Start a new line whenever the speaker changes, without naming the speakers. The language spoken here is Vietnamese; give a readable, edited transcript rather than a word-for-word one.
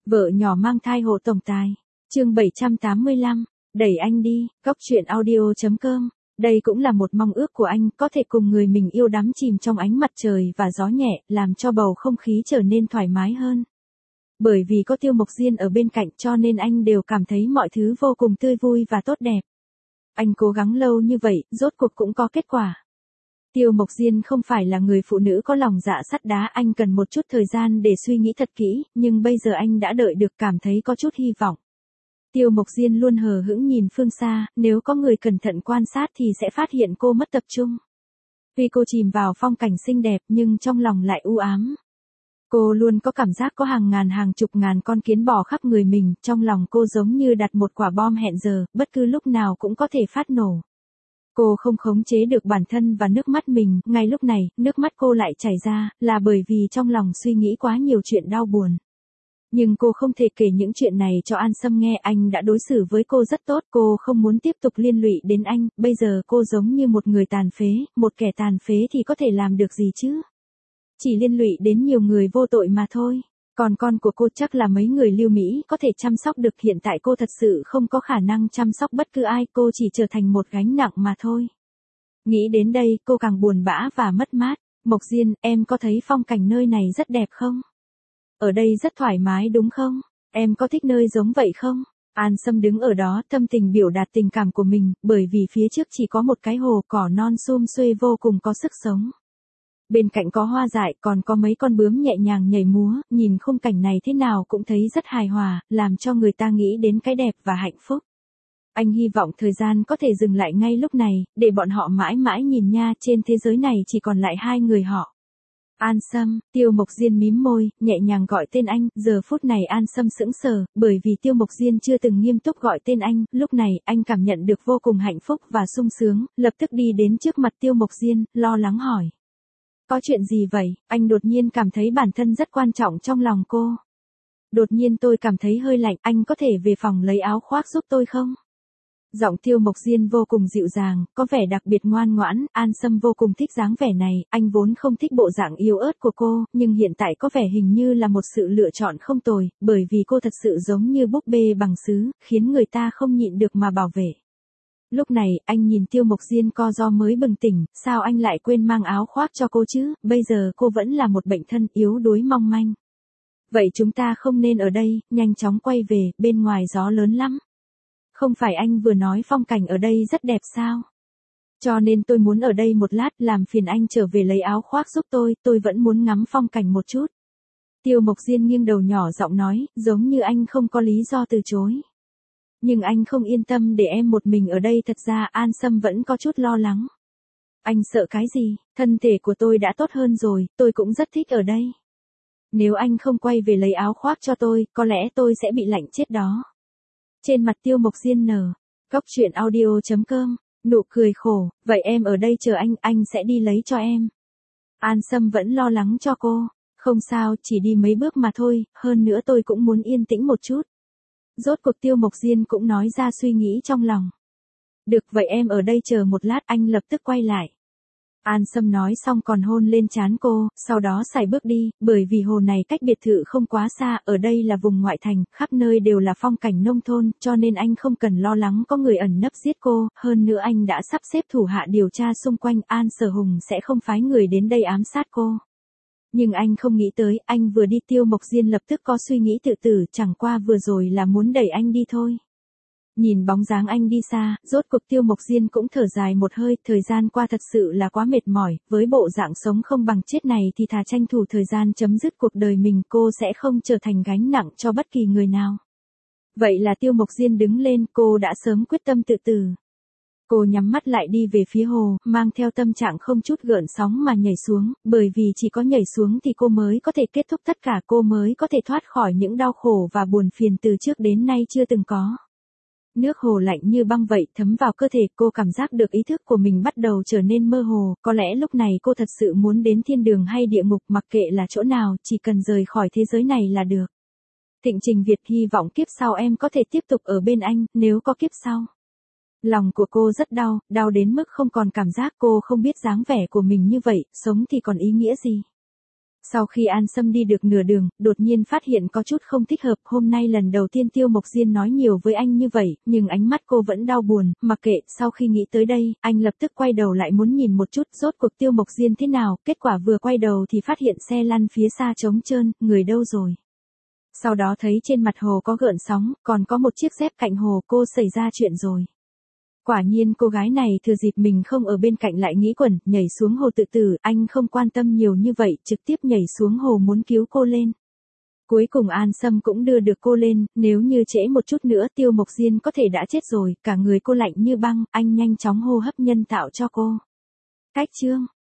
Vợ nhỏ mang thai hộ tổng tài. Chương 785, đẩy anh đi, Cóc truyện audio.com. Đây cũng là một mong ước của anh, có thể cùng người mình yêu đắm chìm trong ánh mặt trời và gió nhẹ, làm cho bầu không khí trở nên thoải mái hơn. Bởi vì có Tiêu Mộc Diên ở bên cạnh cho nên anh đều cảm thấy mọi thứ vô cùng tươi vui và tốt đẹp. Anh cố gắng lâu như vậy, rốt cuộc cũng có kết quả. Tiêu Mộc Diên không phải là người phụ nữ có lòng dạ sắt đá, anh cần một chút thời gian để suy nghĩ thật kỹ, nhưng bây giờ anh đã đợi được, cảm thấy có chút hy vọng. Tiêu Mộc Diên luôn hờ hững nhìn phương xa, nếu có người cẩn thận quan sát thì sẽ phát hiện cô mất tập trung. Tuy cô chìm vào phong cảnh xinh đẹp nhưng trong lòng lại u ám. Cô luôn có cảm giác có hàng ngàn hàng chục ngàn con kiến bò khắp người mình, trong lòng cô giống như đặt một quả bom hẹn giờ, bất cứ lúc nào cũng có thể phát nổ. Cô không khống chế được bản thân và nước mắt mình, ngay lúc này, nước mắt cô lại chảy ra, là bởi vì trong lòng suy nghĩ quá nhiều chuyện đau buồn. Nhưng cô không thể kể những chuyện này cho An Sâm nghe, anh đã đối xử với cô rất tốt, cô không muốn tiếp tục liên lụy đến anh, bây giờ cô giống như một người tàn phế, một kẻ tàn phế thì có thể làm được gì chứ? Chỉ liên lụy đến nhiều người vô tội mà thôi. Còn con của cô chắc là mấy người lưu Mỹ có thể chăm sóc được, hiện tại cô thật sự không có khả năng chăm sóc bất cứ ai, cô chỉ trở thành một gánh nặng mà thôi. Nghĩ đến đây, cô càng buồn bã và mất mát. Mộc Diên, em có thấy phong cảnh nơi này rất đẹp không? Ở đây rất thoải mái đúng không? Em có thích nơi giống vậy không? An Sâm đứng ở đó, tâm tình biểu đạt tình cảm của mình, bởi vì phía trước chỉ có một cái hồ cỏ non sum xuê vô cùng có sức sống. Bên cạnh có hoa dại, còn có mấy con bướm nhẹ nhàng nhảy múa, nhìn khung cảnh này thế nào cũng thấy rất hài hòa, làm cho người ta nghĩ đến cái đẹp và hạnh phúc. Anh hy vọng thời gian có thể dừng lại ngay lúc này, để bọn họ mãi mãi nhìn nha, trên thế giới này chỉ còn lại hai người họ. An Sâm, Tiêu Mộc Diên mím môi, nhẹ nhàng gọi tên anh, giờ phút này An Sâm sững sờ, bởi vì Tiêu Mộc Diên chưa từng nghiêm túc gọi tên anh, lúc này, anh cảm nhận được vô cùng hạnh phúc và sung sướng, lập tức đi đến trước mặt Tiêu Mộc Diên, lo lắng hỏi. Có chuyện gì vậy? Anh đột nhiên cảm thấy bản thân rất quan trọng trong lòng cô. Đột nhiên tôi cảm thấy hơi lạnh, anh có thể về phòng lấy áo khoác giúp tôi không? Giọng Tiêu Mộc Diên vô cùng dịu dàng, có vẻ đặc biệt ngoan ngoãn, An Sâm vô cùng thích dáng vẻ này, anh vốn không thích bộ dạng yếu ớt của cô, nhưng hiện tại có vẻ hình như là một sự lựa chọn không tồi, bởi vì cô thật sự giống như búp bê bằng sứ, khiến người ta không nhịn được mà bảo vệ. Lúc này, anh nhìn Tiêu Mộc Diên co ro mới bừng tỉnh, sao anh lại quên mang áo khoác cho cô chứ, bây giờ cô vẫn là một bệnh thân yếu đuối mong manh. Vậy chúng ta không nên ở đây, nhanh chóng quay về, bên ngoài gió lớn lắm. Không phải anh vừa nói phong cảnh ở đây rất đẹp sao? Cho nên tôi muốn ở đây một lát, làm phiền anh trở về lấy áo khoác giúp tôi vẫn muốn ngắm phong cảnh một chút. Tiêu Mộc Diên nghiêng đầu nhỏ giọng nói, giống như anh không có lý do từ chối. Nhưng anh không yên tâm để em một mình ở đây, thật ra An Sâm vẫn có chút lo lắng. Anh sợ cái gì, thân thể của tôi đã tốt hơn rồi, tôi cũng rất thích ở đây. Nếu anh không quay về lấy áo khoác cho tôi, có lẽ tôi sẽ bị lạnh chết đó. Trên mặt Tiêu Mộc Diên nở, Cóc truyện audio.com, nụ cười khổ, vậy em ở đây chờ anh sẽ đi lấy cho em. An Sâm vẫn lo lắng cho cô, không sao, chỉ đi mấy bước mà thôi, hơn nữa tôi cũng muốn yên tĩnh một chút. Rốt cuộc Tiêu Mộc Diên cũng nói ra suy nghĩ trong lòng. Được, vậy em ở đây chờ một lát, anh lập tức quay lại. An Sâm nói xong còn hôn lên trán cô, sau đó sải bước đi, bởi vì hồ này cách biệt thự không quá xa, ở đây là vùng ngoại thành, khắp nơi đều là phong cảnh nông thôn, cho nên anh không cần lo lắng có người ẩn nấp giết cô, hơn nữa anh đã sắp xếp thủ hạ điều tra xung quanh, An Sở Hùng sẽ không phái người đến đây ám sát cô. Nhưng anh không nghĩ tới, anh vừa đi Tiêu Mộc Diên lập tức có suy nghĩ tự tử, chẳng qua vừa rồi là muốn đẩy anh đi thôi. Nhìn bóng dáng anh đi xa, rốt cuộc Tiêu Mộc Diên cũng thở dài một hơi, thời gian qua thật sự là quá mệt mỏi, với bộ dạng sống không bằng chết này thì thà tranh thủ thời gian chấm dứt cuộc đời mình, cô sẽ không trở thành gánh nặng cho bất kỳ người nào. Vậy là Tiêu Mộc Diên đứng lên, cô đã sớm quyết tâm tự tử. Cô nhắm mắt lại đi về phía hồ, mang theo tâm trạng không chút gợn sóng mà nhảy xuống, bởi vì chỉ có nhảy xuống thì cô mới có thể kết thúc tất cả, cô mới có thể thoát khỏi những đau khổ và buồn phiền từ trước đến nay chưa từng có. Nước hồ lạnh như băng vậy thấm vào cơ thể, cô cảm giác được ý thức của mình bắt đầu trở nên mơ hồ, có lẽ lúc này cô thật sự muốn đến thiên đường hay địa ngục, mặc kệ là chỗ nào, chỉ cần rời khỏi thế giới này là được. Thịnh Trình Việt, hy vọng kiếp sau em có thể tiếp tục ở bên anh, nếu có kiếp sau. Lòng của cô rất đau, đau đến mức không còn cảm giác, cô không biết dáng vẻ của mình như vậy, sống thì còn ý nghĩa gì. Sau khi An Sâm đi được nửa đường, đột nhiên phát hiện có chút không thích hợp, hôm nay lần đầu tiên Tiêu Mộc Diên nói nhiều với anh như vậy, nhưng ánh mắt cô vẫn đau buồn, mặc kệ, sau khi nghĩ tới đây, anh lập tức quay đầu lại muốn nhìn một chút, rốt cuộc Tiêu Mộc Diên thế nào, kết quả vừa quay đầu thì phát hiện xe lăn phía xa trống trơn, người đâu rồi. Sau đó thấy trên mặt hồ có gợn sóng, còn có một chiếc dép cạnh hồ, cô xảy ra chuyện rồi. Quả nhiên cô gái này thừa dịp mình không ở bên cạnh lại nghĩ quẩn, nhảy xuống hồ tự tử, anh không quan tâm nhiều như vậy, trực tiếp nhảy xuống hồ muốn cứu cô lên. Cuối cùng An Sâm cũng đưa được cô lên, nếu như trễ một chút nữa Tiêu Mộc Diên có thể đã chết rồi, cả người cô lạnh như băng, anh nhanh chóng hô hấp nhân tạo cho cô. Cách chương